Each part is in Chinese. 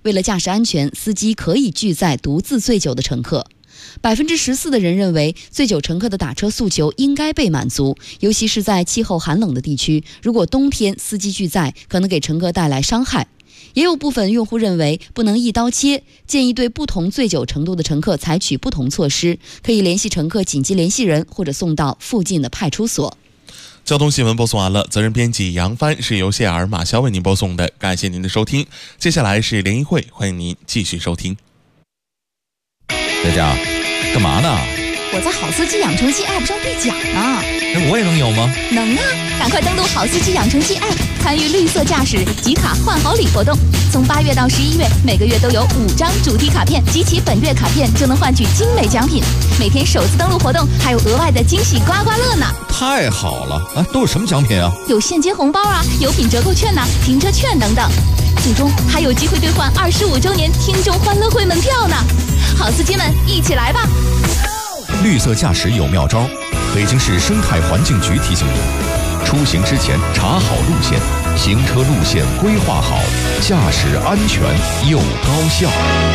为了驾驶安全，司机可以拒载独自醉酒的乘客。14%的人认为醉酒乘客的打车诉求应该被满足，尤其是在气候寒冷的地区，如果冬天司机拒载，可能给乘客带来伤害。也有部分用户认为不能一刀切，建议对不同醉酒程度的乘客采取不同措施，可以联系乘客紧急联系人，或者送到附近的派出所。 交通新闻播送完了，责任编辑杨帆，是由谢尔马肖为您播送的，感谢您的收听。接下来是联谊会，欢迎您继续收听。 佳佳，干嘛呢？ 我在好司机养成记 App 上兑奖呢。 我也能有吗？ 能啊，赶快登录好司机养成记 App， 参与绿色驾驶集卡换好礼活动。从8月到11月，每个月都有5张主题卡片，集齐本月卡片就能换取精美奖品。每天首次登录活动还有额外的惊喜刮刮乐呢。 太好了啊！都有什么奖品啊？ 有现金红包啊，油品折扣券呐，停车券等等。最终还有机会兑换25周年听众欢乐会门票呢。好司机们，一起来吧！ 绿色驾驶有妙招，北京市生态环境局提醒您：出行之前查好路线，行车路线规划好，驾驶安全又高效。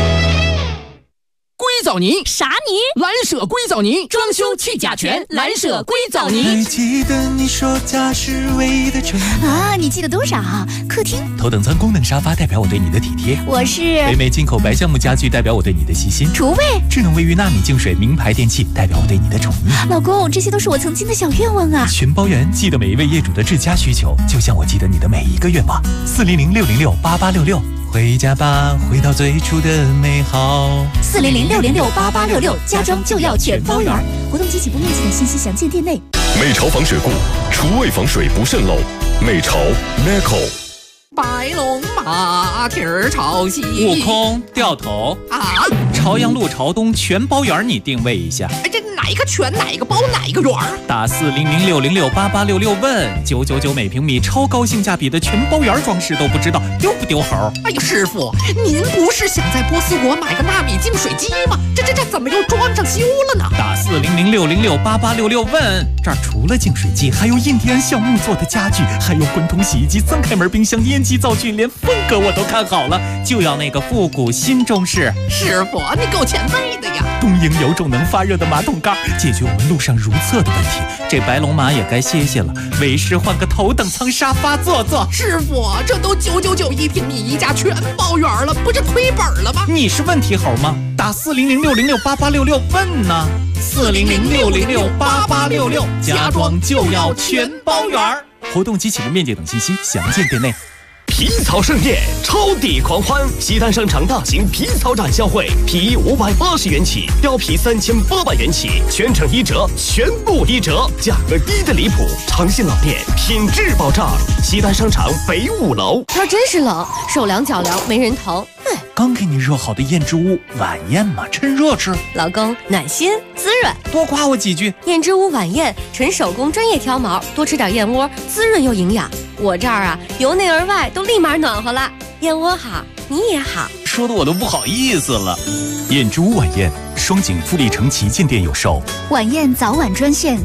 硅藻泥啥泥？ 蓝舍硅藻泥，装修去甲醛，蓝舍硅藻泥。 还记得你说家是唯一的城啊，你记得多少？客厅头等舱功能沙发代表我对你的体贴， 我是北美进口白橡木家具代表我对你的细心， 厨卫智能卫浴纳米净水名牌电器代表我对你的宠溺。 老公，这些都是我曾经的小愿望啊！ 全包圆，记得每一位业主的至佳需求，就像我记得你的每一个愿望。400-606-8866，回家吧，回到最初的美好。 400-606-8866，家装就要全包圆。活动及起步面积等信息详见店内。 美巢防水固，厨卫防水不渗漏。美巢 Meco。 白龙马蹄儿朝西， 悟空掉头啊！ 朝阳路朝东全包圆，你定位一下。 哎，这哪一个全哪一个包哪一个圆？ 打400-606-8866问999每平米，超高性价比的全包圆装饰都不知道丢不丢猴？ 哎呀，师傅，您不是想在波斯国买个纳米净水机吗？这怎么又装上修了呢？ 打400-606-8866问，这儿除了净水机，还有印第安橡木做的家具，还有滚筒洗衣机、3开门冰箱、烟机灶具，连风格我都看好了，就要那个复古新中式。 师傅，你够前卫的呀！ 东营有种能发热的马桶盖，解决我们路上如厕的问题。这白龙马也该歇歇了，为师换个头等舱沙发坐坐。 师傅，这都999一平米，一家全包圆了，不是亏本了吗？ 你是问题猴吗？打400-606-8866问呢。400-606-8866，家装就要全包圆。活动及起步面积等信息详见店内。 皮草盛宴，超抵狂欢！西单商场大型皮草展销会，皮衣580元起，貂皮3800元起，全程1折，全部1折，价格低的离谱。诚信老店，品质保障。西单商场北5楼。 天真是冷，手凉脚凉没人疼。 刚给你热好的燕之屋晚宴嘛，趁热吃。 老公，暖心滋润， 多夸我几句。 燕之屋晚宴，纯手工专业挑毛，多吃点燕窝，滋润又营养。我这儿啊，由内而外都立马暖和了。燕窝好，你也好， 说的我都不好意思了。燕之屋晚宴，双井富力城旗舰店有售。 晚宴早晚专线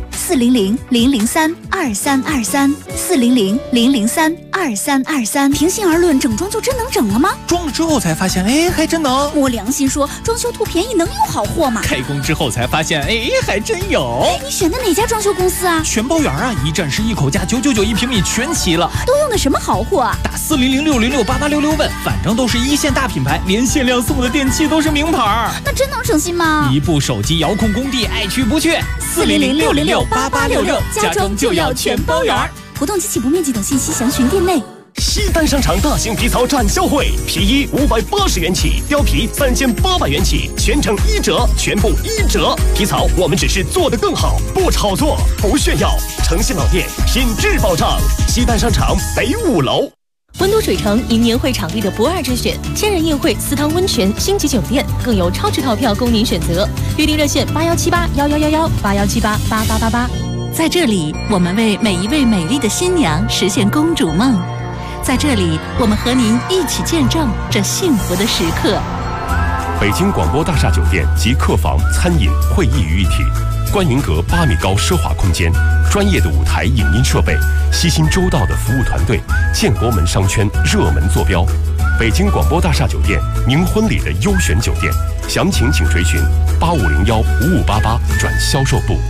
400-003-2323 400-003-2323。平心而论，整装就真能整了吗？ 装了之后才发现，哎，还真能。 摸良心说，装修图便宜能有好货吗？ 开工之后才发现，哎，还真有。 你选的哪家装修公司啊？ 全包圆啊，一站式一口价，999一平米全齐了。 都用的什么好货啊？ 打400-606-8866问，反正都是一线大品牌，连限量送的电器都是名牌。 那真能省心吗？ 一部手机遥控工地，爱去不去。400-606-8866，家装就要全包圆。 活动及起步面积等信息详询店内。 西单商场大型皮草展销会，皮衣580元起，貂皮3800元起，全程1折，全部1折。皮草我们只是做得更好，不炒作，不炫耀。诚信老店，品质保障。西单商场北5楼。 温都水城因年会场地的不二之选，千人宴会、4汤温泉、星级酒店，更有超值套票供您选择。预订热线8178111181788888。 在这里，我们为每一位美丽的新娘实现公主梦。在这里，我们和您一起见证这幸福的时刻。 北京广播大厦酒店及客房、餐饮、会议于一体，观云阁8米高奢华空间，专业的舞台影音设备，悉心周到的服务团队，建国门商圈热门坐标。 北京广播大厦酒店，您婚礼的优选酒店，详情请垂询85015588转销售部。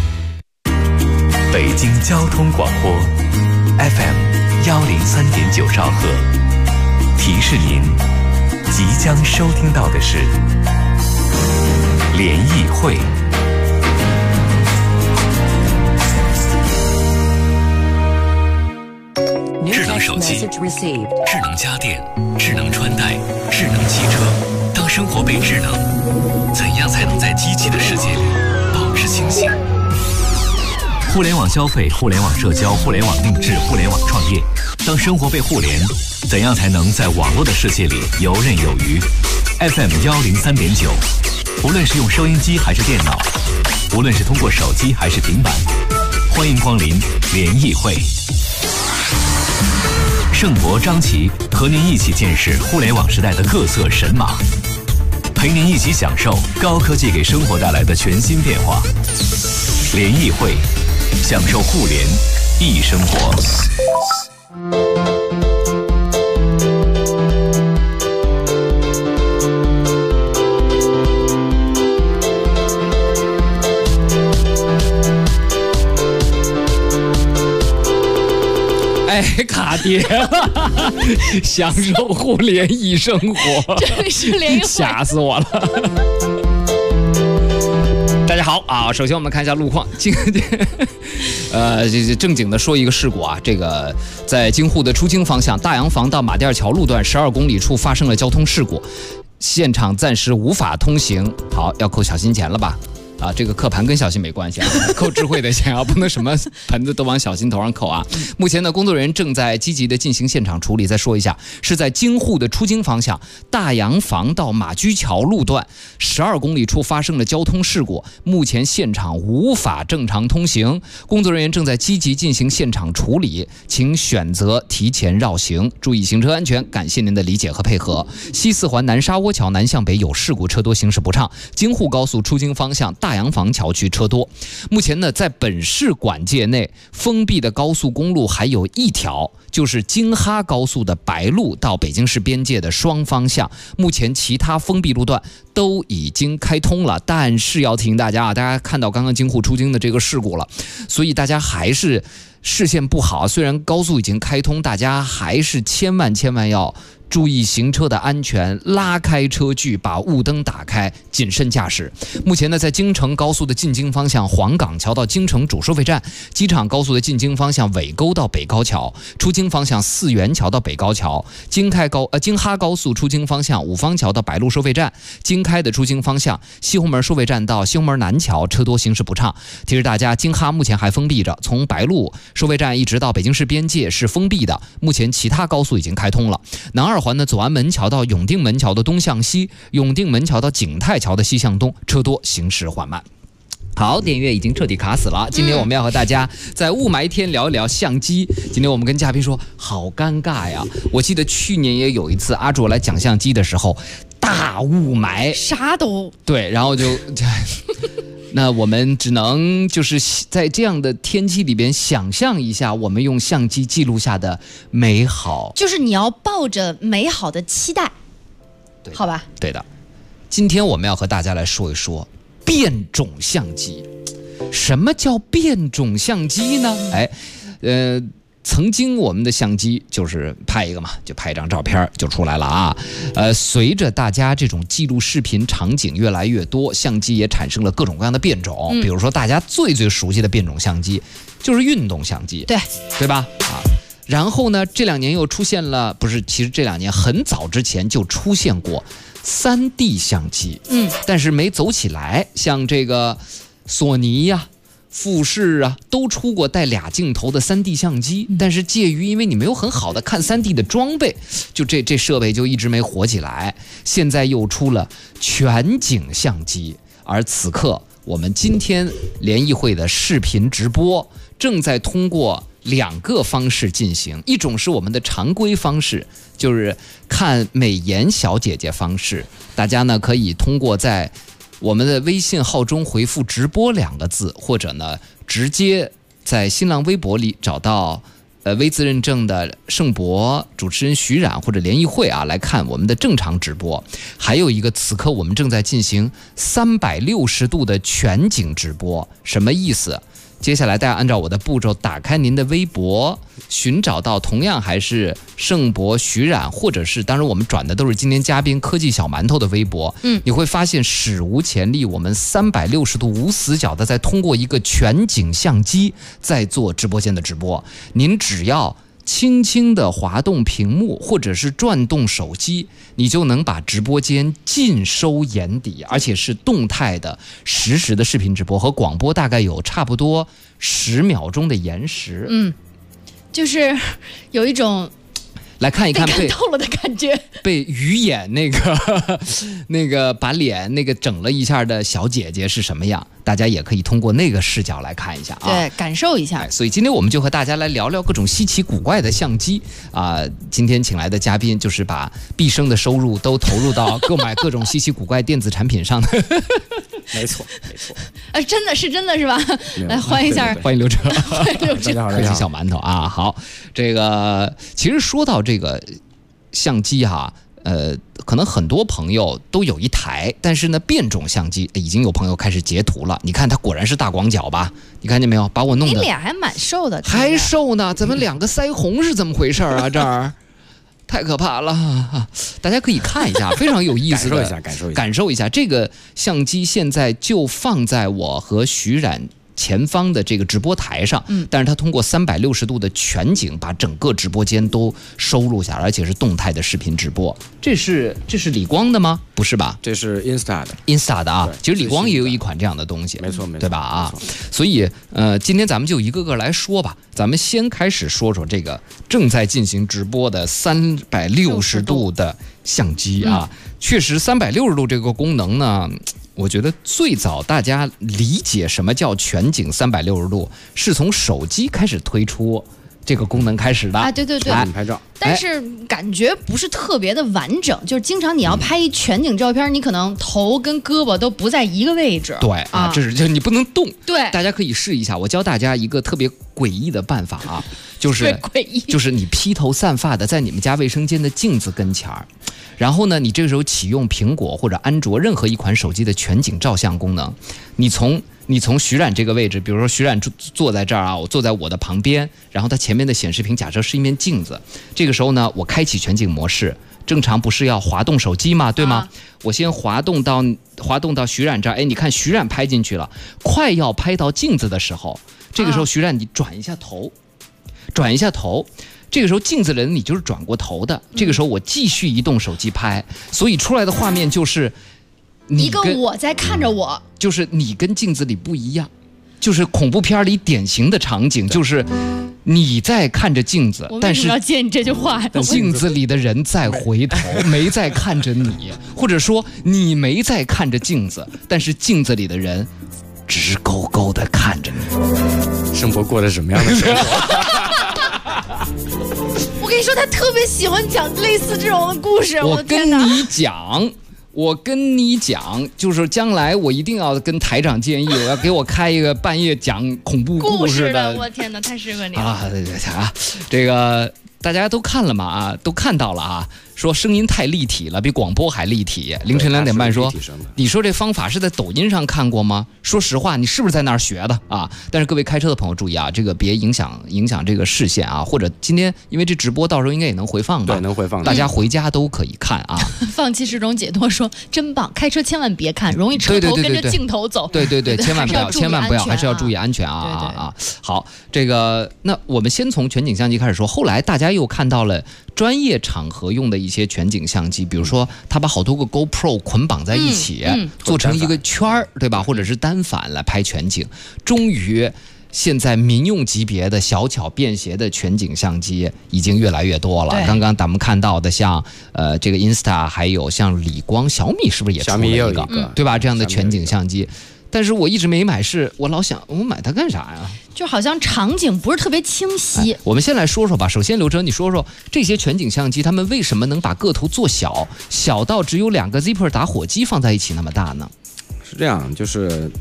北京交通广播 FM103.9兆赫，提示您即将收听到的是联谊会。智能手机、智能家电、智能穿戴、智能汽车。当生活被智能，怎样才能在机器的世界里保持清醒？互联网消费、互联网社交、互联网定制、互联网创业。当生活被互联，怎样才能在网络的世界里游刃有余？ FM103.9，无论是用收音机还是电脑，无论是通过手机还是平板，欢迎光临联谊会。盛博、张琪和您一起见识互联网时代的各色神马，陪您一起享受高科技给生活带来的全新变化。联谊会，享受互联易生活。 哎，卡爹，享受互联易生活， 这是联谊会， 吓死我了。大家好啊！首先我们看一下路况。正经的说一个事故啊，这个在京沪的出京方向大洋房到马甸桥路段12公里处发生了交通事故，现场暂时无法通行。好，要扣小心钱了吧？啊，这个刻盘跟小心没关系啊，扣智慧的钱啊，不能什么盆子都往小心头上扣啊。目前呢，工作人员正在积极的进行现场处理。再说一下，是在京沪的出京方向大洋房到马驹桥路段12公里处发生了交通事故，目前现场无法正常通行，工作人员正在积极进行现场处理，请选择提前绕行，注意行车安全。感谢您的理解和配合。西四环南沙窝桥南向北有事故，车多行驶不畅。京沪高速出京方向大洋房桥区车多。目前呢，在本市管界内封闭的高速公路还有一条，就是京哈高速的白鹿到北京市边界的双方向。目前其他封闭路段都已经开通了，但是要提醒大家啊，大家看到刚刚京沪出京的这个事故了，所以大家还是视线不好。虽然高速已经开通，大家还是千万要注意行车的安全，拉开车距，把雾灯打开，谨慎驾驶。目前呢，在京承高速的进京方向黄岗桥到京承主收费站，机场高速的进京方向尾沟到北高桥，出京方向四元桥到北高桥，京哈高速出京方向五方桥到白鹿收费站，京开的出京方向西红门收费站到西红门南桥车多行驶不畅。提示大家，京哈目前还封闭着，从白鹿收费站一直到北京市边界是封闭的，目前其他高速已经开通了。南二环的左安门桥到永定门桥的东向西，永定门桥到景泰桥的西向东车多行驶缓慢。好，电乐已经彻底卡死了。今天我们要和大家在雾霾天聊一聊相机。今天我们跟嘉宾说，好尴尬呀！我记得去年也有一次，阿卓来讲相机的时候，大雾霾， 啥都对，然后就那我们只能就是在这样的天气里边想象一下，我们用相机记录下的美好。 就是你要抱着美好的期待，好吧？ 对的。今天我们要和大家来说一说变种相机。什么叫变种相机呢？曾经我们的相机就是拍一个嘛，就拍一张照片就出来了啊。随着大家这种记录视频场景越来越多，相机也产生了各种各样的变种。比如说大家最熟悉的变种相机就是运动相机，对吧？啊，然后呢，这2年又出现了，不是，其实这2年很早之前就出现过3D 相机，但是没走起来。像这个索尼呀、富士啊，都出过带2镜头的3D 相机，但是介于因为你没有很好的看3D 的装备，就这设备就一直没火起来。现在又出了全景相机，而此刻我们今天联谊会的视频直播正在通过2个方式进行，一种是我们的常规方式，就是看美颜小姐姐方式，大家呢可以通过在我们的微信号中回复直播2个字，或者呢直接在新浪微博里找到微字认证的盛博、主持人徐冉或者联谊会啊来看我们的正常直播，还有一个此刻我们正在进行360度的全景直播，什么意思？接下来大家按照我的步骤打开您的微博，寻找到同样还是盛博、徐冉，或者是当然我们转的都是今天嘉宾科技小馒头的微博，你会发现史无前例，我们360度无死角的在通过一个全景相机在做直播间的直播。您只要轻轻地滑动屏幕或者是转动手机，你就能把直播间尽收眼底，而且是动态的实时的视频直播，和广播大概有差不多10秒钟的延时。 就是有一种来看一看被看透了的感觉， 被鱼眼那个把脸那个整了一下的小姐姐是什么样，大家也可以通过那个视角来看一下啊， 对，感受一下。 所以今天我们就和大家来聊聊各种稀奇古怪的相机啊。今天请来的嘉宾就是把毕生的收入都投入到购买各种稀奇古怪电子产品上的。 没错， 真的是吧？来欢迎一下， 欢迎刘哲， 大家好， 科技小馒头啊。好，这个其实说到这个相机哈，可能很多朋友都有一台，但是呢，变种相机已经有朋友开始截图了。你看它果然是大广角吧？你看见没有？把我弄的你俩还蛮瘦的， 还瘦呢？怎么2个腮红是怎么回事啊？这儿。太可怕了，大家可以看一下，非常有意思的感受一下。这个相机现在就放在我和徐冉前方的这个直播台上，但是它通过360度的全景把整个直播间都收录下来，而且是动态的视频直播。这是理光的吗？不是吧？ 这是 Insta 的啊。其实理光也有一款这样的东西， 没错， 对吧？啊，所以今天咱们就一个个来说吧。咱们先开始说说这个正在进行直播的360度的相机啊。确实，360度这个功能呢，我觉得最早大家理解什么叫全景360度，是从手机开始推出这个功能开始的。 对， 拍照。 但是感觉不是特别的完整，就是经常你要拍一全景照片，你可能头跟胳膊都不在一个位置。 对啊，这是就你不能动。 对， 大家可以试一下。我教大家一个特别诡异的办法啊，就是你披头散发的在你们家卫生间的镜子跟前儿，然后呢，你这个时候启用苹果或者安卓任何一款手机的全景照相功能，你从徐冉这个位置，比如说徐冉坐在这儿啊，我坐在我的旁边，然后它前面的显示屏假设是一面镜子，这个时候呢，我开启全景模式，正常不是要滑动手机吗？对吗？我先滑动到徐冉这儿，你看徐冉拍进去了，快要拍到镜子的时候，这个时候徐冉你转一下头，这个时候镜子的人你就是转过头的，这个时候我继续移动手机拍，所以出来的画面就是一个我在看着我， 就是你跟镜子里不一样，就是恐怖片里典型的场景，就是你在看着镜子，但是要接你这句话， 镜子里的人在回头，没在看着你，或者说你没在看着镜子，但是镜子里的人直勾勾的看着你。 生活过得什么样的生活？ 我跟你说，他特别喜欢讲类似这种的故事。 我跟你讲，就是将来我一定要跟台长建议，我要给我开一个半夜讲恐怖故事的。 我天哪，太适合你了啊！对啊，这个大家都看了嘛啊，都看到了啊。说声音太立体了，比广播还立体。凌晨2点半说，你说这方法是在抖音上看过吗？说实话，你是不是在那儿学的啊？但是各位开车的朋友注意啊，这个别影响这个视线啊。或者今天因为这直播到时候应该也能回放吧？ 对，能回放， 大家回家都可以看啊。 放弃是种解脱，说真棒，开车千万别看，容易车头跟着镜头走。 对，千万不要，还是要注意安全啊！好，这个那我们先从全景相机开始说，后来大家又看到了专业场合用的一些全景相机，比如说他把好多个 GoPro 捆绑在一起，做成一个圈儿，对吧？或者是单反来拍全景。终于，现在民用级别的小巧便携的全景相机已经越来越多了。刚刚咱们看到的像这个 Insta， 还有像理光、小米是不是也出了一个，对吧？这样的全景相机。但是我一直没买，是我老想我买它干啥呀？ 就好像场景不是特别清晰。 我们先来说说吧。首先，刘哲，你说说这些全景相机，他们为什么能把个头做小，小到只有2个 Zipper 打火机放在一起那么大呢？ 是这样，就是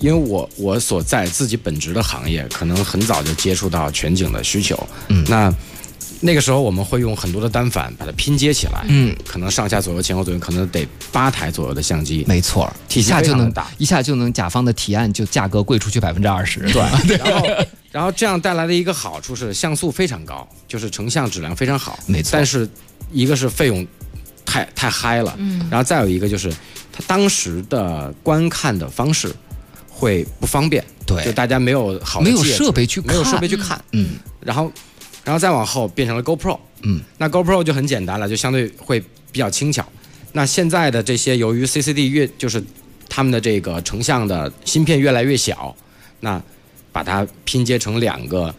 因为我所在自己本职的行业，可能很早就接触到全景的需求。那个时候我们会用很多的单反把它拼接起来，可能上下左右前后左右可能得8台左右的相机， 没错，一下就能甲方的提案就价格贵出去20%， 对，然后这样带来的一个好处是像素非常高，就是成像质量非常好， 没错， 但是一个是费用太嗨了，然后再有一个就是它当时的观看的方式会不方便， 对， 就大家没有设备去看， 然后再往后变成了 GoPro，那 GoPro 就很简单了，就相对会比较轻巧。那现在的这些由于 CCD 就是他们的这个成像的芯片越来越小，那把它拼接成2个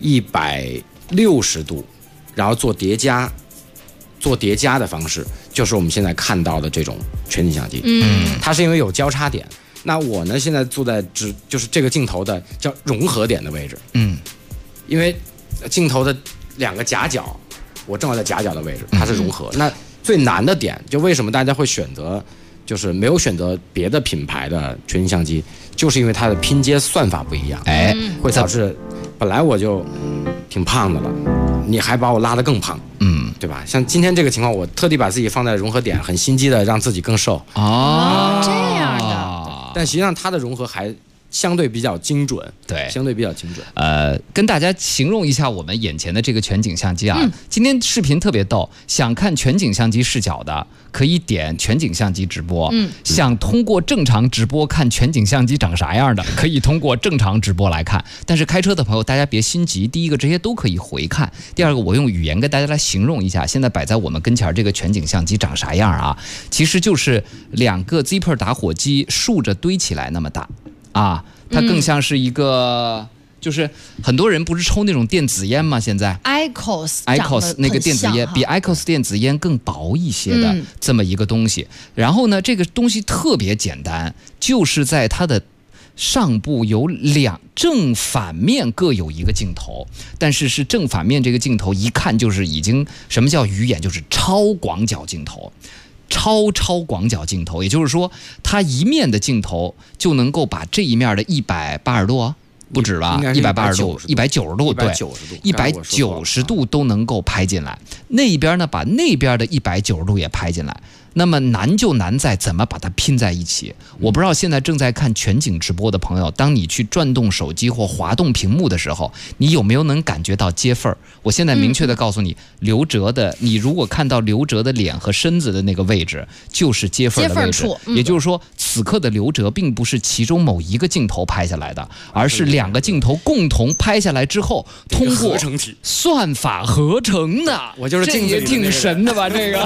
160度，然后做叠加的方式，就是我们现在看到的这种全景相机。它是因为有交叉点。那我呢现在坐在就是这个镜头的叫融合点的位置，因为镜头的2个夹角，我正好在夹角的位置，它是融合。那最难的点，就为什么大家会选择，就是没有选择别的品牌的全景相机，就是因为它的拼接算法不一样，会导致本来我就挺胖的了，你还把我拉得更胖，对吧？像今天这个情况，我特地把自己放在融合点，很心机的让自己更瘦。 这样的， 但实际上它的融合还相对比较精准， 对， 相对比较精准。 跟大家形容一下我们眼前的这个全景相机啊。今天视频特别逗，想看全景相机视角的可以点全景相机直播，想通过正常直播看全景相机长啥样的，可以通过正常直播来看。但是开车的朋友大家别心急，第一个这些都可以回看，第二个我用语言跟大家来形容一下，现在摆在我们跟前这个全景相机长啥样啊？其实就是2个 Zippo 打火机竖着堆起来那么大。它更像是一个，就是很多人不是抽那种电子烟吗？现在 IQOS 那个电子烟比 IQOS 电子烟更薄一些的这么一个东西。然后呢，这个东西特别简单，就是在它的上部有正反面各有一个镜头，但是正反面这个镜头一看就是已经什么叫鱼眼，就是超广角镜头。超广角镜头，也就是说，它一面的镜头就能够把这一面的180度，不止吧？180度、190度，对，190度都能够拍进来。那一边呢，把那边的190度也拍进来。那么难就难在怎么把它拼在一起。我不知道现在正在看全景直播的朋友，当你去转动手机或滑动屏幕的时候，你有没有能感觉到接缝儿？我现在明确的告诉你，刘哲的，你如果看到刘哲的脸和身子的那个位置，就是接缝的位置。也就是说，此刻的刘哲并不是其中某一个镜头拍下来的，而是2个镜头共同拍下来之后，通过算法合成的。 我就是镜子里的那个人， 这也挺神的吧？这个。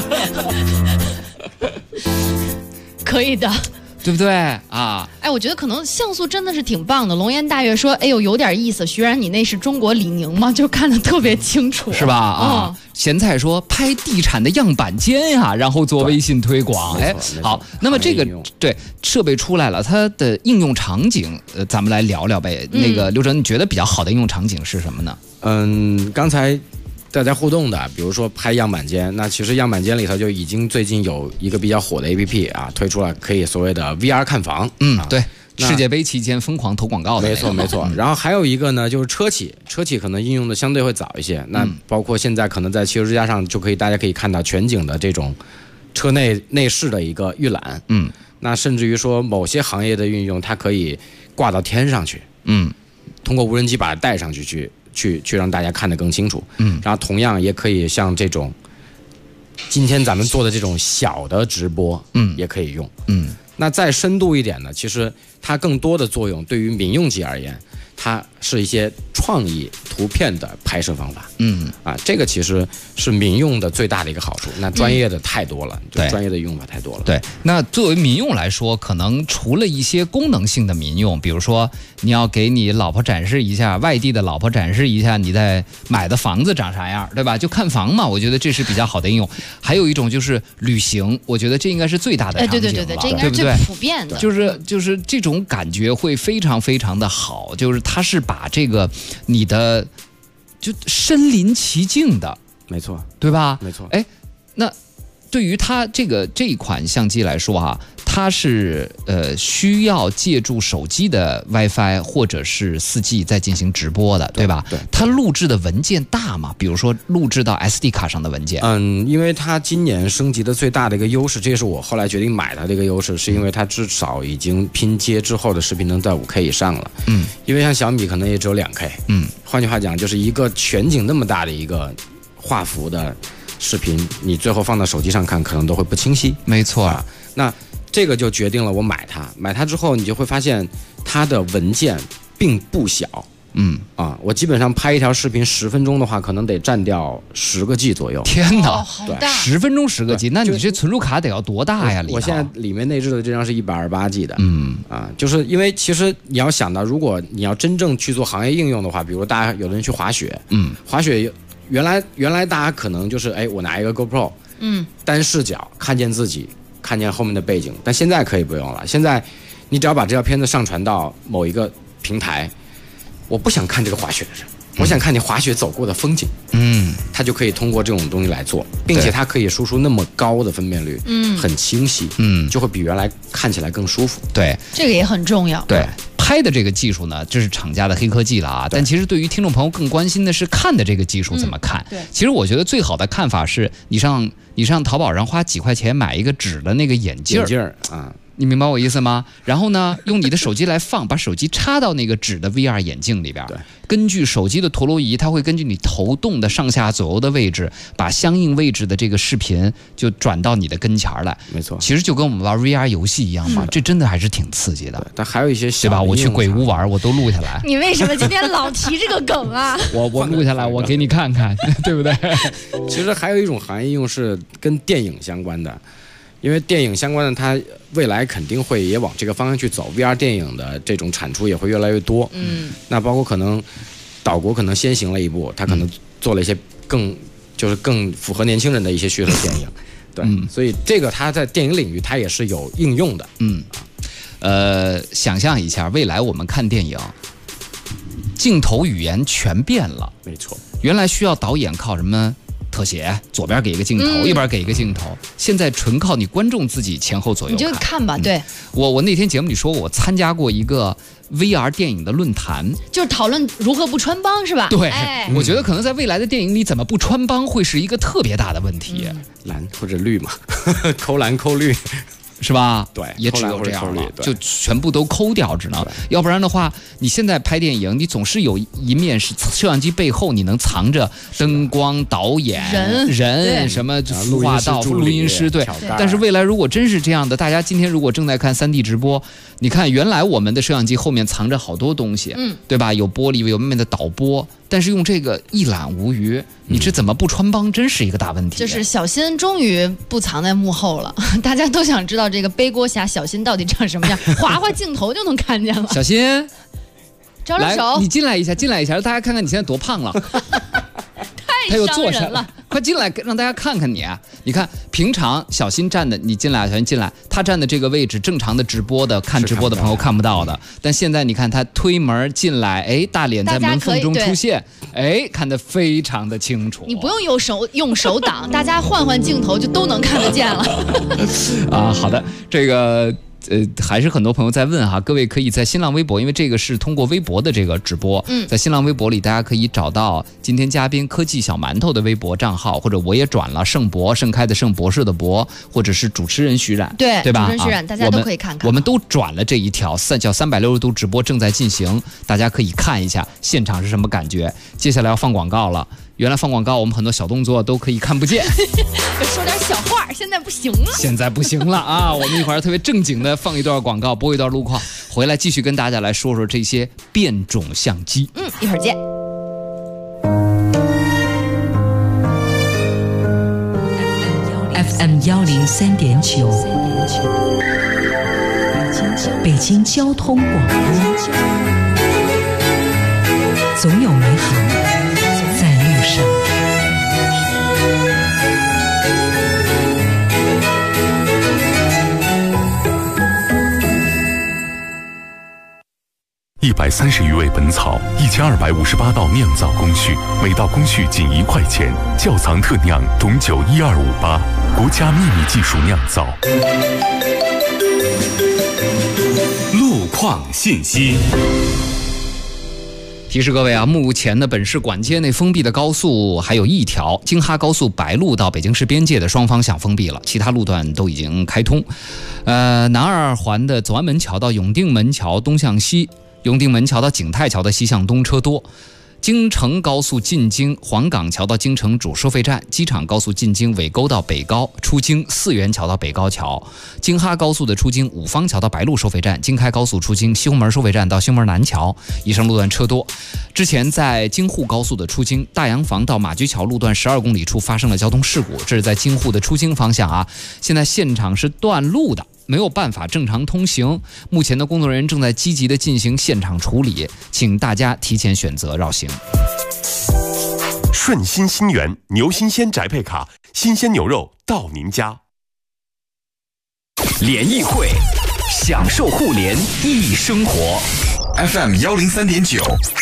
可以的， 对不对啊？ 我觉得可能像素真的是挺棒的。龙颜大悦说：“哎呦，有点意思。徐然，你那是中国李宁吗？就看得特别清楚， 是吧？咸菜说拍地产的样板间呀，然后做微信推广。好，那么这个对设备出来了，它的应用场景，咱们来聊聊呗。那个刘哲，你觉得比较好的应用场景是什么呢？ 刚才大家互动的，比如说拍样板间，那其实样板间里头就已经最近有一个比较火的 APP 推出了，可以所谓的 VR 看房。 对，世界杯期间疯狂投广告的。 没错。然后还有一个呢，就是车企可能应用的相对会早一些。那包括现在可能在汽车之家上就可以，大家可以看到全景的这种车内饰的一个预览。那甚至于说某些行业的运用，它可以挂到天上去。通过无人机把它带上去让大家看得更清楚。然后同样也可以像这种今天咱们做的这种小的直播，也可以用。那再深度一点呢，其实它更多的作用对于民用机而言，它是一些创意图片的拍摄方法。这个其实是民用的最大的一个好处。那专业的太多了，专业的用法太多了。 对，那作为民用来说，可能除了一些功能性的民用，比如说你要给你老婆展示一下，外地的老婆展示一下你在买的房子长啥样，对吧？就看房嘛，我觉得这是比较好的应用。还有一种就是旅行，我觉得这应该是最大的场景了， 对，这应该是最普遍的。 就是这种感觉会非常非常的好，就是它是把这个你的就身临其境的， 没错， 对吧？ 没错。 那对于它这一款相机来说它它是需要借助手机的 WiFi 或者是4G 在进行直播的，对吧？ 对。 它录制的文件大吗？比如说录制到 SD 卡上的文件？ 因为它今年升级的最大的一个优势，这也是我后来决定买它的一个优势，是因为它至少已经拼接之后的视频能在5K 以上了。因为像小米可能也只有2K。换句话讲，就是一个全景那么大的一个画幅的视频，你最后放到手机上看，可能都会不清晰。 没错。 那这个就决定了我买它之后，你就会发现它的文件并不小。我基本上拍一条视频10分钟的话，可文得占掉10个 G 左右。 天哪， 好大 ！10分钟10个 G， 那你这存储卡得要多大呀？ 我现在里面内置的这张是128 G 的。就是因为其实你要想到，如果你要真正去做行业应用的话，比如大家有的人去滑雪，滑雪原来大家可能就是我拿一个 GoPro，单视角看见自己，看见后面的背景，但现在可以不用了。现在你只要把这条片子上传到某一个平台，我不想看这个滑雪的人，我想看你滑雪走过的风景，它就可以通过这种东西来做，并且它可以输出那么高的分辨率，很清晰，就会比原来看起来更舒服。 对， 这个也很重要。 对。拍的这个技术呢，这是厂家的黑科技了啊！但其实对于听众朋友更关心的是看的这个技术怎么看。 对， 其实我觉得最好的看法是你上淘宝上花几块钱买一个纸的那个眼镜啊。 你明白我意思吗？然后呢，用你的手机来放，把手机插到那个纸的 VR 眼镜里边。 对， 根据手机的陀螺仪，它会根据你头动的上下左右的位置，把相应位置的这个视频就转到你的跟前来。 没错， 其实就跟我们玩 VR 游戏一样嘛，这真的还是挺刺激的。 但还有一些小， 对吧？我去鬼屋玩，我都录下来。 你为什么今天老提这个梗啊？ 我录下来，我给你看看，对不对？ 其实还有一种行业应用是跟电影相关的。因为电影相关的，它未来肯定会也往这个方向去走 ，VR 电影的这种产出也会越来越多。那包括可能岛国可能先行了一步，它可能做了一些更符合年轻人的一些噱头电影。对，所以这个它在电影领域它也是有应用的。 想象一下，未来我们看电影，镜头语言全变了。 没错， 原来需要导演靠什么？特写，左边给一个镜头，右边给一个镜头。现在纯靠你观众自己前后左右你就看吧。对， 我那天节目里说过，我参加过一个 VR 电影的论坛， 就是讨论如何不穿帮，是吧？ 对，我觉得可能在未来的电影里，怎么不穿帮会是一个特别大的问题。 蓝或者绿嘛，抠蓝抠绿。 是吧？ 对， 也只有这样了，就全部都抠掉，只能。要不然的话，你现在拍电影，你总是有一面是摄像机背后，你能藏着灯光、导演、人什么服化道、录音师，对。但是未来如果真是这样的，大家今天如果正在看3D 直播，你看原来我们的摄像机后面藏着好多东西，对吧？有玻璃，有面的导播。但是用这个一览无余，你这怎么不穿帮，真是一个大问题。 就是小新终于不藏在幕后了，大家都想知道这个背锅侠小新到底长什么样，划划镜头就能看见了。 小新， 招招手， 你进来一下，让大家看看你现在多胖了。他又坐下了，快进来，让大家看看你。你看，平常小新站的，你进来，小新进来，他站的这个位置，正常的直播的看直播的朋友看不到的。但现在你看他推门进来，大脸在门缝中出现，看得非常的清楚。 你不用用手挡，大家换镜头就都能看得见了。 好的，这个。还是很多朋友在问哈，各位可以在新浪微博，因为这个是通过微博的这个直播，在新浪微博里大家可以找到今天嘉宾科技小馒头的微博账号，或者我也转了盛开的盛，博士的博，或者是主持人徐冉，对吧？ 主持人徐冉，大家都可以看看。 我们都转了这一条叫360度直播正在进行，大家可以看一下现场是什么感觉。接下来要放广告了。原来放广告，我们很多小动作都可以看不见。 说点小话，现在不行了。 现在不行了啊！我们一会儿特别正经的放一段广告，播一段路况，回来继续跟大家来说说这些变种相机。 一会儿见。 FM 103.9，北京交通广播，总有美好在路上。 130余味本草，1258道酿造工序，每道工序仅1块钱。窖藏特酿董酒1258，国家秘密技术酿造。 创信息。 提示各位啊，目前的本市管街内封闭的高速还有一条，京哈高速白鹿到北京市边界的双方向封闭了，其他路段都已经开通。南二环的左安门桥到永定门桥东向西，永定门桥到景泰桥的西向东车多。京承高速进京黄岗桥到京承主收费站，机场高速进京尾沟到北高，出京四元桥到北高桥，京哈高速的出京五方桥到白鹿收费站，京开高速出京西红门收费站到西红门南桥，以上路段车多。之前在京沪高速的出京大洋房到马驹桥路段12公里处发生了交通事故，这是在京沪的出京方向啊，现在现场是断路的，没有办法正常通行，目前的工作人员正在积极的进行现场处理，请大家提前选择绕行。 顺心新源牛新鲜宅配卡，新鲜牛肉到您家。 联谊会，享受互联易生活。FM 103.9。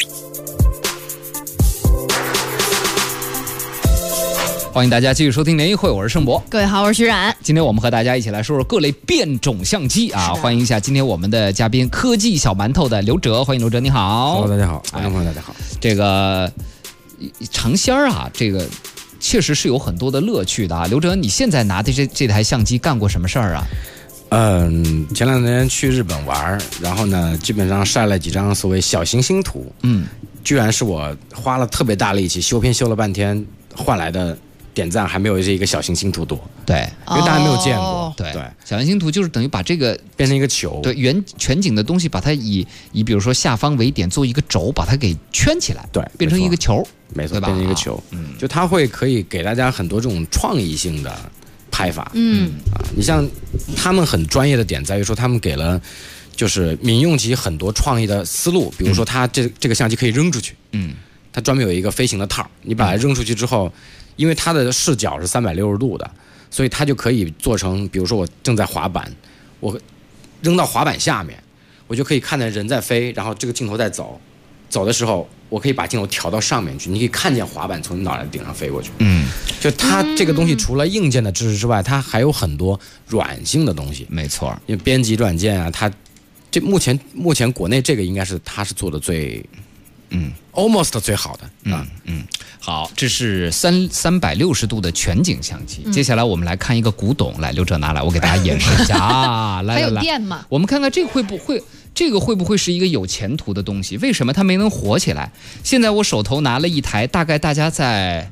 欢迎大家继续收听联谊会，我是盛博。 各位好，我是徐冉。 今天我们和大家一起来说说各类变种相机啊！欢迎一下今天我们的嘉宾科技小馒头的刘哲，欢迎刘哲，你好。 Hello， 大家好，观众朋友大家好。 这个尝鲜啊，这个确实是有很多的乐趣的啊。刘哲，你现在拿的这台相机干过什么事儿啊？ 前2年去日本玩，然后呢，基本上晒了几张所谓小行星图，居然是我花了特别大力气修片修了半天换来的。点赞还没有这一个小行星图多， 对， 因为大家没有见过。 对，小行星图就是等于把这个变成一个球， 对，全景的东西，把它以比如说下方为点做一个轴，把它给圈起来， 对， 变成一个球， 没错，变成一个球，就它会可以给大家很多这种创意性的拍法，你像他们很专业的点在于说，他们给了就是民用级很多创意的思路，比如说它这个相机可以扔出去，它专门有一个飞行的套，你把它扔出去之后。因为它的视角是360度的，所以它就可以做成，比如说我正在滑板，我扔到滑板下面，我就可以看见人在飞，然后这个镜头在走，走的时候我可以把镜头调到上面去，你可以看见滑板从你脑袋顶上飞过去。就它这个东西除了硬件的知识之外，它还有很多软性的东西。 没错， 因为编辑软件啊，它这目前国内这个应该是它是做的最almost 最好的好，这是360度的全景相机。接下来我们来看一个古董，来，刘哲拿来，我给大家演示一下啊！来， 还有电吗？ 我们看看这个会不会是一个有前途的东西？为什么它没能火起来？现在我手头拿了一台，大概大家在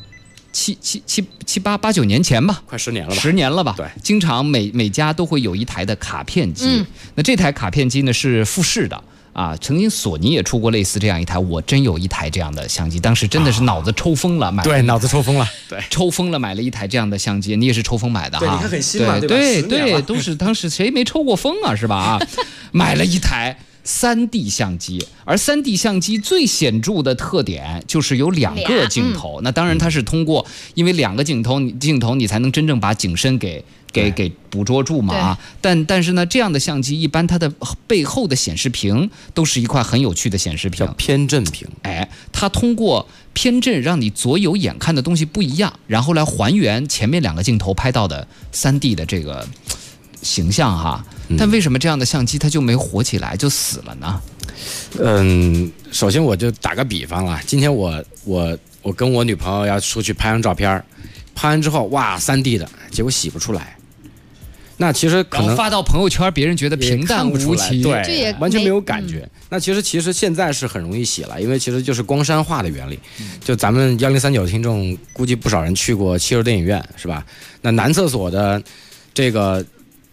8、9年前吧， 快10年了吧 ，10年了吧？ 对， 经常每家都会有一台的卡片机。那这台卡片机呢是富士的。曾经索尼也出过类似这样一台，我真有一台这样的相机，当时真的是脑子抽风了， 对，脑子抽风了，对， 抽风了，买了一台这样的相机，你也是抽风买的哈？ 对，你看很新嘛， 对，都是当时谁没抽过风啊，是吧？买了一台3D 相机，而3D 相机最显著的特点就是有2个镜头，那当然它是通过，因为2个镜头你才能真正把景深给捕捉住嘛，但是呢，这样的相机一般它的背后的显示屏都是一块很有趣的显示屏， 叫偏振屏。 它通过偏振让你左右眼看的东西不一样，然后来还原前面2个镜头拍到的3D 的这个形象哈。但为什么这样的相机它就没火起来就死了呢？ 首先我就打个比方了，今天我跟我女朋友要出去拍张照片，拍完之后哇3D 的，结果洗不出来。那其实可能发到朋友圈，别人觉得平淡无奇， 对，完全没有感觉。那其实现在是很容易洗了，因为其实就是光栅化的原理。就咱们1039听众，估计不少人去过7日电影院，是吧？那男厕所的这个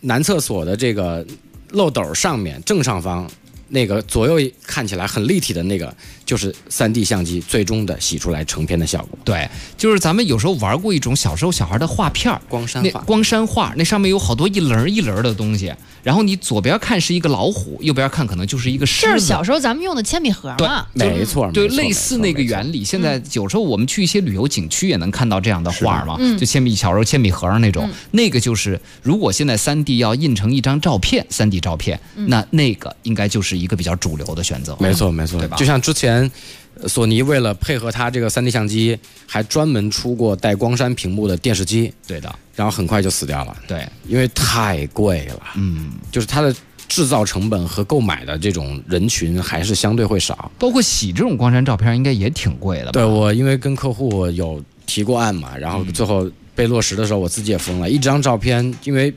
漏斗上面正上方那个左右看起来很立体的那个，就是3D 相机最终的洗出来成片的效果。 对，就是咱们有时候玩过一种小时候小孩的画片， 光山画，那上面有好多一轮一轮的东西，然后你左边看是一个老虎，右边看可能就是一个狮子。 这是小时候咱们用的铅笔盒嘛？ 没错， 对，类似那个原理。现在有时候我们去一些旅游景区也能看到这样的画嘛，就小时候铅笔盒上那种，那个就是如果现在3D 要印成一张照片，3D 照片，那个应该就是一个比较主流的选择。 没错，对吧？就像之前索尼为了配合它这个3D 相机，还专门出过带光栅屏幕的电视机。 对的， 然后很快就死掉了。 对， 因为太贵了。就是它的制造成本和购买的这种人群还是相对会少。 包括洗这种光栅照片应该也挺贵的吧？ 对，我因为跟客户有提过案嘛，然后最后被落实的时候，我自己也疯了，一张照片因为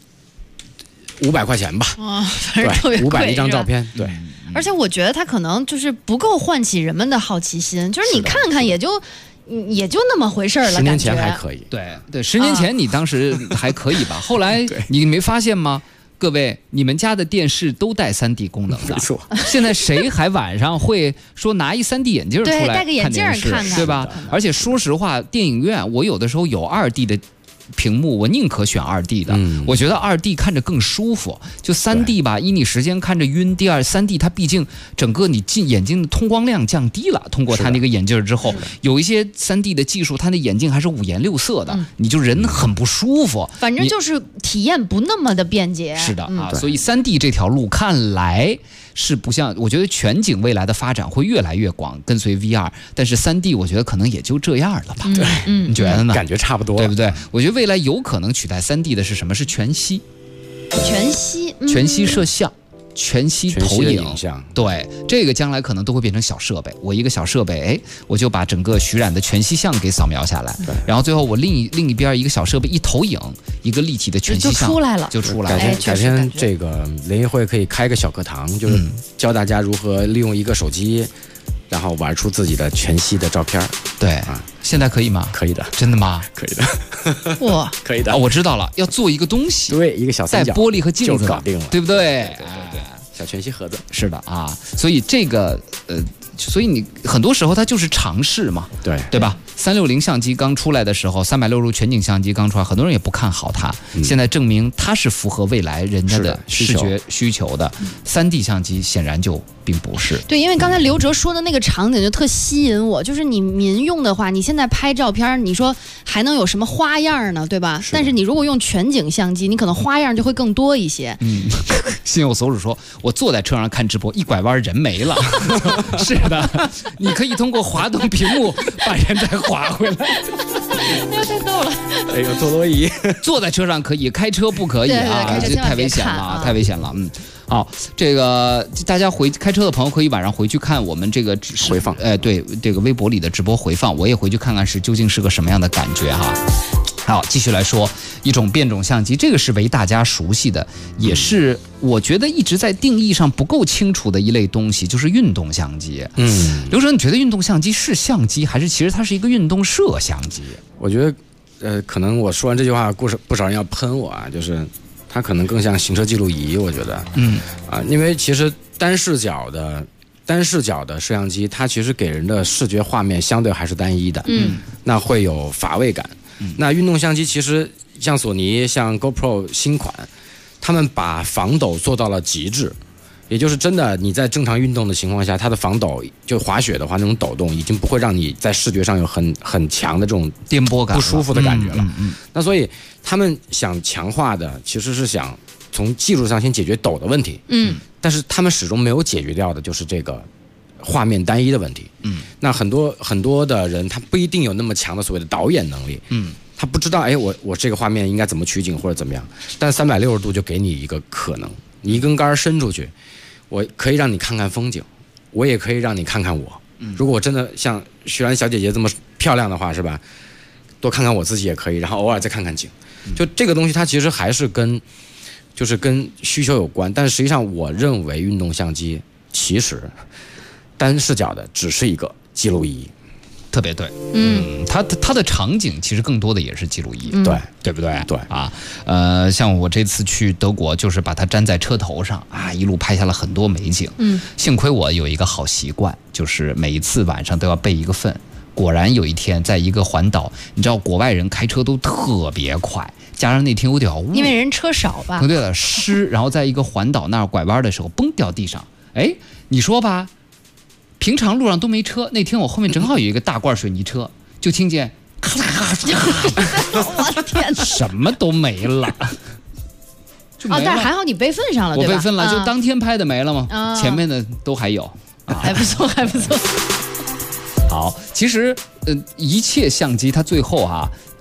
500块钱吧， 反正特别贵 ，500一张照片，对。 而且我觉得它可能就是不够唤起人们的好奇心，就是你看看也就那么回事了。10 年前还可以， 对，10年前你当时还可以吧？后来你没发现吗？各位，你们家的电视都带3D 功能的， 没错。 现在谁还晚上会说拿一3D 眼镜出来戴个眼镜看看， 对吧？而且说实话，电影院我有的时候有2D 的屏幕，我宁可选2D 的，我觉得2D 看着更舒服。就3D 吧，一你时间看着晕，第二3D 它毕竟整个你进眼睛的通光量降低了，通过它那个眼镜之后，有一些3D 的技术，它那眼镜还是5颜6色的，你就人很不舒服。 反正就是体验不那么的便捷。 是的啊，所以3D 这条路看来是不像，我觉得全景未来的发展会越来越广，跟随 VR， 但是3D 我觉得可能也就这样了吧。 对， 你觉得呢？ 感觉差不多， 对不对？我觉得未来有可能取代3D 的是什么？是全息，全息摄像。全息投影像， 对，这个将来可能都会变成小设备。我一个小设备，我就把整个徐冉的全息像给扫描下来，然后最后我另一边一个小设备一投影，一个立体的全息像就出来了。 改天这个联谊会可以开个小课堂，就是教大家如何利用一个手机，然后玩出自己的全息的照片。 对啊，现在可以吗？ 可以的。 真的吗？ 可以的。 哇， 可以的。 我知道了，要做一个东西， 对，一个小三角带玻璃和镜子就搞定了， 对不对？ 对，小全息盒子。 是的啊，所以这个所以你很多时候它就是尝试嘛，对吧？360相机刚出来的时候，360度全景相机刚出来，很多人也不看好它。现在证明它是符合未来人家的视觉需求的。3D 相机显然就并不是。 对，因为刚才刘哲说的那个场景就特吸引我，就是你民用的话，你现在拍照片，你说还能有什么花样呢，对吧？但是你如果用全景相机，你可能花样就会更多一些。 心有所属说，我坐在车上看直播，一拐弯人没了。是的，你可以通过滑动屏幕把人再滑回来。 那太逗了。 哎呦，陀螺仪， 坐在车上可以，开车不可以啊，这太危险了，太危险了。好，这个大家开车的朋友可以晚上回去看我们这个回放， 对，这个微博里的直播回放，我也回去看看究竟是个什么样的感觉哈。好，继续来说一种变种相机，这个是为大家熟悉的，也是我觉得一直在定义上不够清楚的一类东西，就是运动相机。刘哲，你觉得运动相机是相机，还是其实它是一个运动摄像机？ 我觉得，可能我说完这句话，不少人要喷我啊，就是它可能更像行车记录仪，我觉得，因为其实单视角的摄像机，它其实给人的视觉画面相对还是单一的，那会有乏味感。那运动相机其实像索尼、像 GoPro 新款，他们把防抖做到了极致，也就是真的你在正常运动的情况下，它的防抖就滑雪的话，那种抖动已经不会让你在视觉上有很强的这种颠簸感、 不舒服的感觉了。那所以他们想强化的其实是想从技术上先解决抖的问题，但是他们始终没有解决掉的就是这个画面单一的问题。那很多的人他不一定有那么强的所谓的导演能力，他不知道我这个画面应该怎么取景或者怎么样，但360度就给你一个可能，你一根杆伸出去，我可以让你看看风景，我也可以让你看看我。如果我真的像徐冉小姐姐这么漂亮的话，是吧？多看看我自己也可以，然后偶尔再看看景。就这个东西它其实还是跟需求有关，但是实际上我认为运动相机其实单视角的只是一个记录仪。 特别对，它的场景其实更多的也是记录仪，对不对？ 对啊，像我这次去德国，就是把它粘在车头上啊，一路拍下了很多美景。幸亏我有一个好习惯，就是每一次晚上都要备一个份。果然有一天，在一个环岛，你知道国外人开车都特别快，加上那天有点雾， 因为人车少吧？ 对了，湿，然后在一个环岛那儿拐弯的时候，嘣掉地上，你说吧。平常路上都没车，那天我后面正好有一个大罐水泥车，就听见咔啦咔啦， 我的天哪， 什么都没了。 但是还好你备份上了， 我备份了，就当天拍的没了吗？前面的都还有， 还不错，还不错。 好，其实一切相机它最后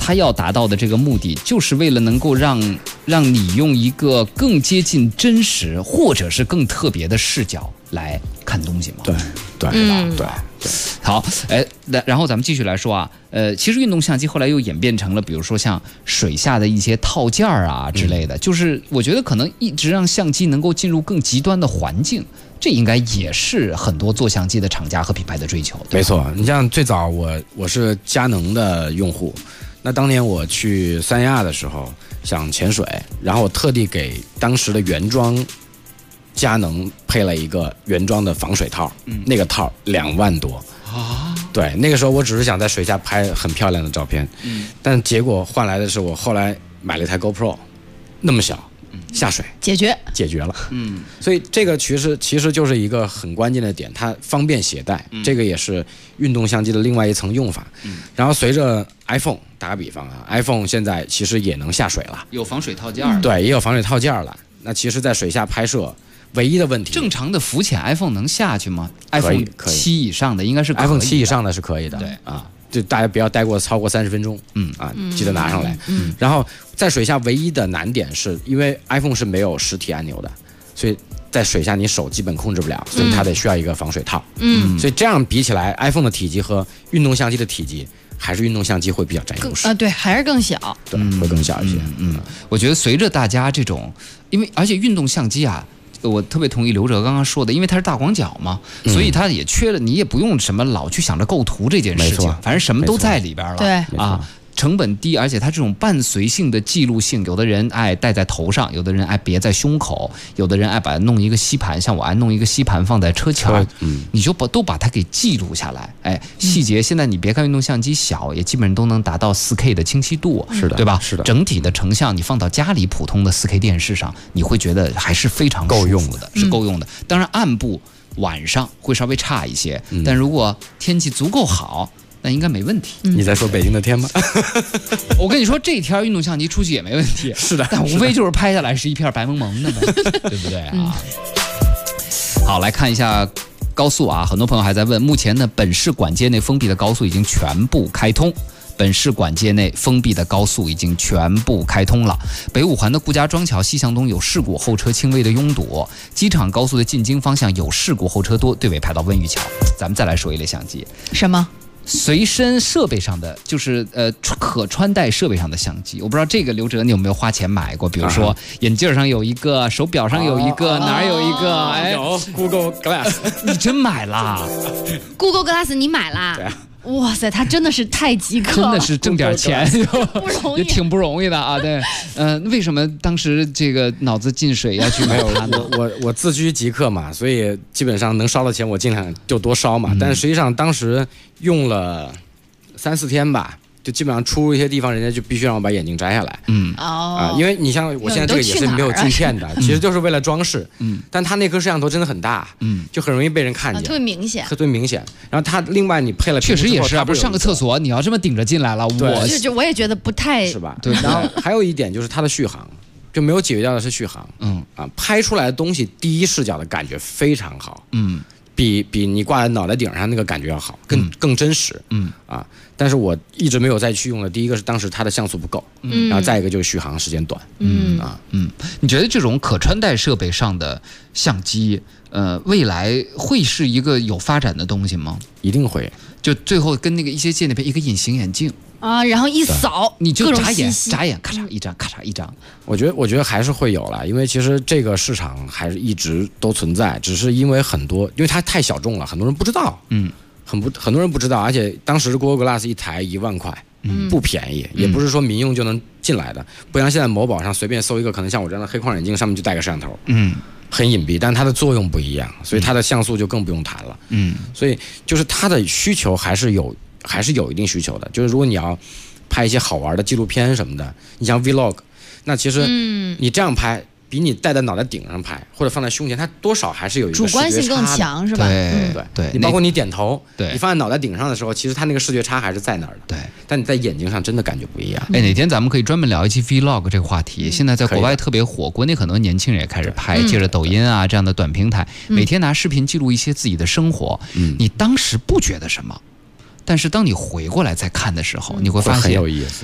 它要达到的这个目的，就是为了能够让你用一个更接近真实或者是更特别的视角来看东西嘛。 对， 是吧？对。好，然后咱们继续来说啊，其实运动相机后来又演变成了，比如说像水下的一些套件啊之类的，就是我觉得可能一直让相机能够进入更极端的环境，这应该也是很多做相机的厂家和品牌的追求。 没错，你像最早我是佳能的用户，那当年我去三亚的时候想潜水，然后我特地给当时的原装佳能配了一个原装的防水套，那个套2万多啊！对，那个时候我只是想在水下拍很漂亮的照片，但结果换来的是我后来买了一台 GoPro， 那么小，下水解决了。所以这个其实就是一个很关键的点，它方便携带，这个也是运动相机的另外一层用法。然后随着 iPhone 打个比方啊 ，iPhone 现在其实也能下水了， 有防水套件对，也有防水套件了。那其实，在水下拍摄。唯一的问题， 正常的浮潜 iPhone 能下去吗？iPhone 7以上的应该是可以的 ，iPhone 7以上的是可以的。对啊，就大家不要待过超过30分钟。记得拿上来。然后在水下唯一的难点是因为 iPhone 是没有实体按钮的，所以在水下你手基本控制不了，所以它得需要一个防水套。所以这样比起来 ，iPhone 的体积和运动相机的体积，还是运动相机会比较占优势。 对，还是更小。 对，会更小一些。 我觉得随着大家这种，而且运动相机啊。我特别同意刘哲刚刚说的，因为它是大广角嘛，所以它也缺了，你也不用什么老去想着构图这件事情，反正什么都在里边了。 对啊，成本低，而且它这种伴随性的记录性，有的人爱戴在头上，有的人爱别在胸口，有的人爱把弄一个吸盘，像我爱弄一个吸盘放在车前，你就都把它给记录下来。细节现在你别看运动相机小，也基本上都能达到4K 的清晰度， 是的， 对吧？ 是的， 整体的成像你放到家里普通的4K 电视上，你会觉得还是非常够用的，是够用的。当然暗部晚上会稍微差一些，但如果天气足够好。那应该没问题。 你在说北京的天吗？ 我跟你说，这天运动相机出去也没问题。 是的， 但无非就是拍下来是一片白蒙蒙的嘛，对不对啊？好，来看一下高速啊，很多朋友还在问，目前呢，本市管街内封闭的高速已经全部开通。本市管街内封闭的高速已经全部开通了。北五环的顾家庄桥西向东有事故，后车轻微的拥堵。机场高速的进京方向有事故，后车多，队尾排到温榆桥。咱们再来说一类相机， 什么？ 随身设备上的，就是可穿戴设备上的相机。我不知道这个刘哲你有没有花钱买过？比如说眼镜上有一个，手表上有一个，哪儿有一个？ 有 Google Glass， 你真买啦 ？Google Glass 你买啦？ 对啊。 哇塞，他真的是太极客， 真的是挣点钱不容易， 也挺不容易的啊。对，为什么当时这个脑子进水要去买它呢？ 我自居极客嘛，所以基本上能烧的钱我尽量就多烧嘛。但是实际上当时用了3、4天吧。就基本上出入一些地方，人家就必须让我把眼镜摘下来。因为你像我现在这个也是没有镜片的，其实就是为了装饰。但它那颗摄像头真的很大，就很容易被人看见， 特别明显， 特别明显。然后它另外你配了， 确实也是啊，不是上个厕所你要这么顶着进来了， 我也觉得不太是吧？对。然后还有一点就是它的续航，就没有解决掉的是续航。拍出来的东西第一视角的感觉非常好。比你挂在脑袋顶上那个感觉要好，更真实。但是我一直没有再去用的，第一个是当时它的像素不够，然后再一个就是续航时间短。 你觉得这种可穿戴设备上的相机，未来会是一个有发展的东西吗？ 一定会。 就最后跟那个一些界内片，一个隐形眼镜。 然后一扫你就眨眼，咔嚓一张，咔嚓一张。 我觉得还是会有了，因为其实这个市场还是一直都存在，只是因为因为它太小众了，很多人不知道。很多人不知道，而且当时 Google Glass 一台1万块，不便宜，也不是说民用就能进来的，不像现在某宝上随便搜一个，可能像我这样的黑框眼镜，上面就带个摄像头，很隐蔽，但它的作用不一样，所以它的像素就更不用谈了。所以就是它的需求还是有一定需求的，就是如果你要拍一些好玩的纪录片什么的，你像 Vlog， 那其实你这样拍比你戴在脑袋顶上拍或者放在胸前，它多少还是有一个主观性更强，是吧？ 对，你包括你点头， 对， 你放在脑袋顶上的时候，其实它那个视觉差还是在那儿的。 对， 但你在眼睛上真的感觉不一样。 哪天咱们可以专门聊一期 Vlog 这个话题，现在在国外特别火，国内很多年轻人也开始拍，借着抖音啊这样的短平台，每天拿视频记录一些自己的生活。你当时不觉得什么，但是当你回过来再看的时候，你会发现很有意思。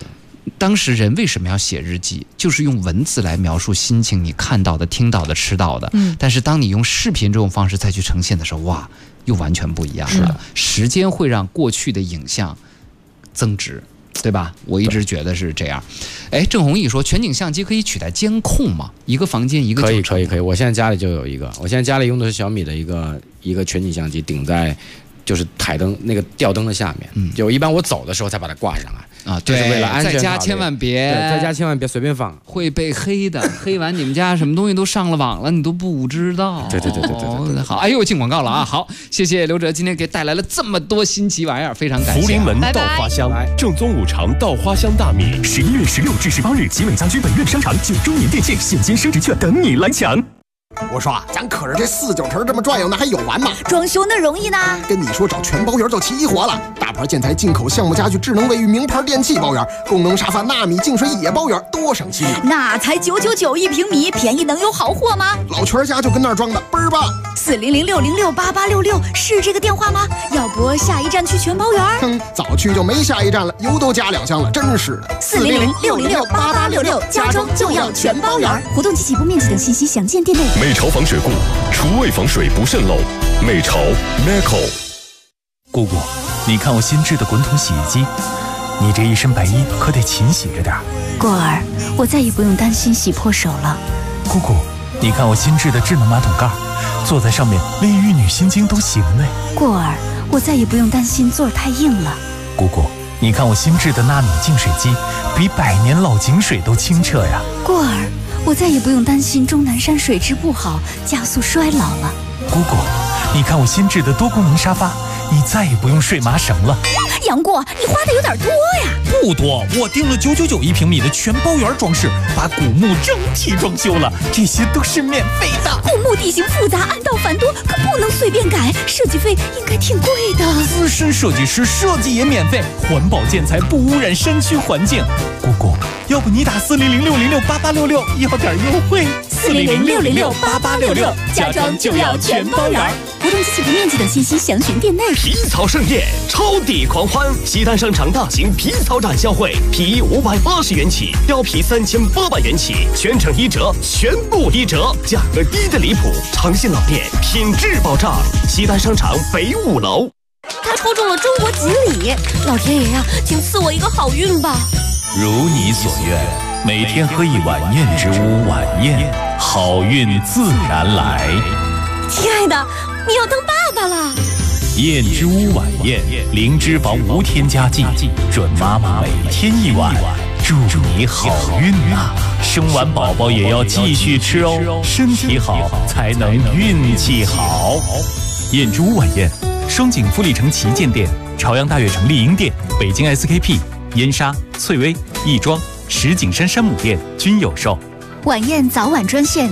当时人为什么要写日记？就是用文字来描述心情，你看到的、听到的、吃到的。但是当你用视频这种方式再去呈现的时候，哇，又完全不一样了。时间会让过去的影像增值，对吧？我一直觉得是这样。哎，郑弘毅说，全景相机可以取代监控吗？一个房间一个酒可以。我现在家里就有一个，我现在家里用的是小米的一个全景相机，顶在就是台灯那个吊灯的下面。就一般我走的时候才把它挂上来。 对， 就是为了安全。 在家千万别， 在家千万别随便放， 会被黑的。黑完你们家什么东西都上了网了，你都不知道。 对。 好，哎呦，进广告了啊！好，谢谢刘哲今天给带来了这么多新奇玩意儿，非常感谢。 福临门稻花香，正宗五常稻花香大米。 11月16至18日，集美家居本院商场9周年店庆现金升值券等你来抢。 我说咱可是这4、9成这么转悠，那还有完吗？ 装修那容易呢？ 跟你说，找全包圆就齐活了。大牌建材进口项目家具、智能卫浴、名牌电器包圆，功能沙发、纳米净水也包圆，多省心啊！ 那才9991平米，便宜能有好货吗？ 老全家就跟那儿装的，倍儿棒。 400-606-8866是这个电话吗？要不下一站去全包圆？ 早去就没下一站了，油都加2箱了，真是的。 400-606-8866，家装就要全包圆。活动及起步面积等信息详见店内。 美潮防水库，厨卫防水不渗漏。美潮 Meco。 姑姑，你看我新制的滚筒洗衣机，你这一身白衣可得勤洗着点。 过儿，我再也不用担心洗破手了。 姑姑，你看我新制的智能马桶盖，坐在上面连玉女心经都行嘞。 过儿，我再也不用担心座儿太硬了。 姑姑，你看我新制的纳米净水机，比100年老井水都清澈呀。 过儿，我再也不用担心终南山水质不好，加速衰老了。 姑姑，你看我新制的多功能沙发，你再也不用睡麻绳了。 杨过，你花的有点多呀。 不多，我订了9991平米的全包圆装饰，把古墓整体装修了，这些都是免费的。 古墓地形复杂，暗道繁多，可不能随便改，设计费应该挺贵的。 资深设计师设计也免费，环保建材不污染山区环境。姑姑，要不你打400-606-8866要点优惠。 400-606-8866，家装就要全包圆。活动及起步面积等信息详询店内。 皮草盛宴，超抵狂欢！西单商场大型皮草展销会，皮衣580元起，貂皮3800元起，全程1折，全部1折，价格低得离谱。诚信老店，品质保障。西单商场北5楼。 他抽中了中国锦鲤，老天爷呀，请赐我一个好运吧！ 如你所愿，每天喝一碗燕之屋晚宴，好运自然来。 亲爱的，你要当爸爸了。 燕之屋晚宴，零脂肪无添加剂，准妈妈每天1碗，祝你好运啊！生完宝宝也要继续吃哦，身体好才能运气好。燕之屋晚宴，双井富力城旗舰店、朝阳大悦城丽婴店、北京 SKP、燕莎、翠微、亦庄、石景山山姆店均有售。 晚宴早晚专线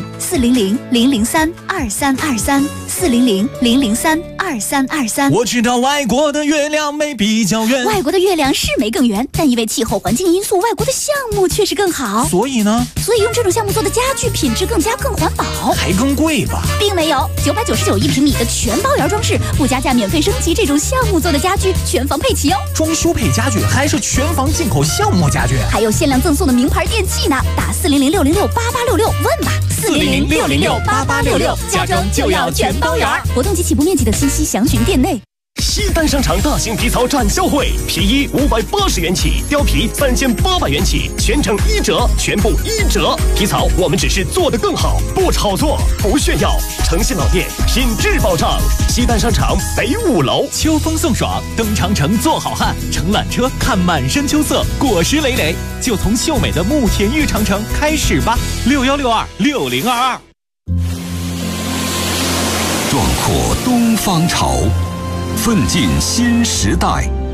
400-003-2323，400-003-2323。 我知道外国的月亮没比较圆， 外国的月亮是没更圆，但因为气候环境因素，外国的项目确实更好。 所以呢？ 所以用这种项目做的家具品质更环保， 还更贵吧？ 并没有，9991平米的全包圆装饰，不加价免费升级这种项目做的家具，全房配齐哦。 装修配家具还是全房进口项目家具， 还有限量赠送的名牌电器呢。打400-606-8866问吧。400-606-8866，家装就要全包圆。活动及起步面积等信息详询店内。 西单商场大型皮草展销会，皮衣580元起，貂皮3800元起，全程1折，全部1折。皮草我们只是做得更好，不炒作，不炫耀。诚信老店，品质保障。西单商场北5楼。 秋风送爽，登长城做好汉，乘缆车看满山秋色，果实累累，就从秀美的慕田峪长城开始吧。61626022。 壮阔东方潮，奋进新时代。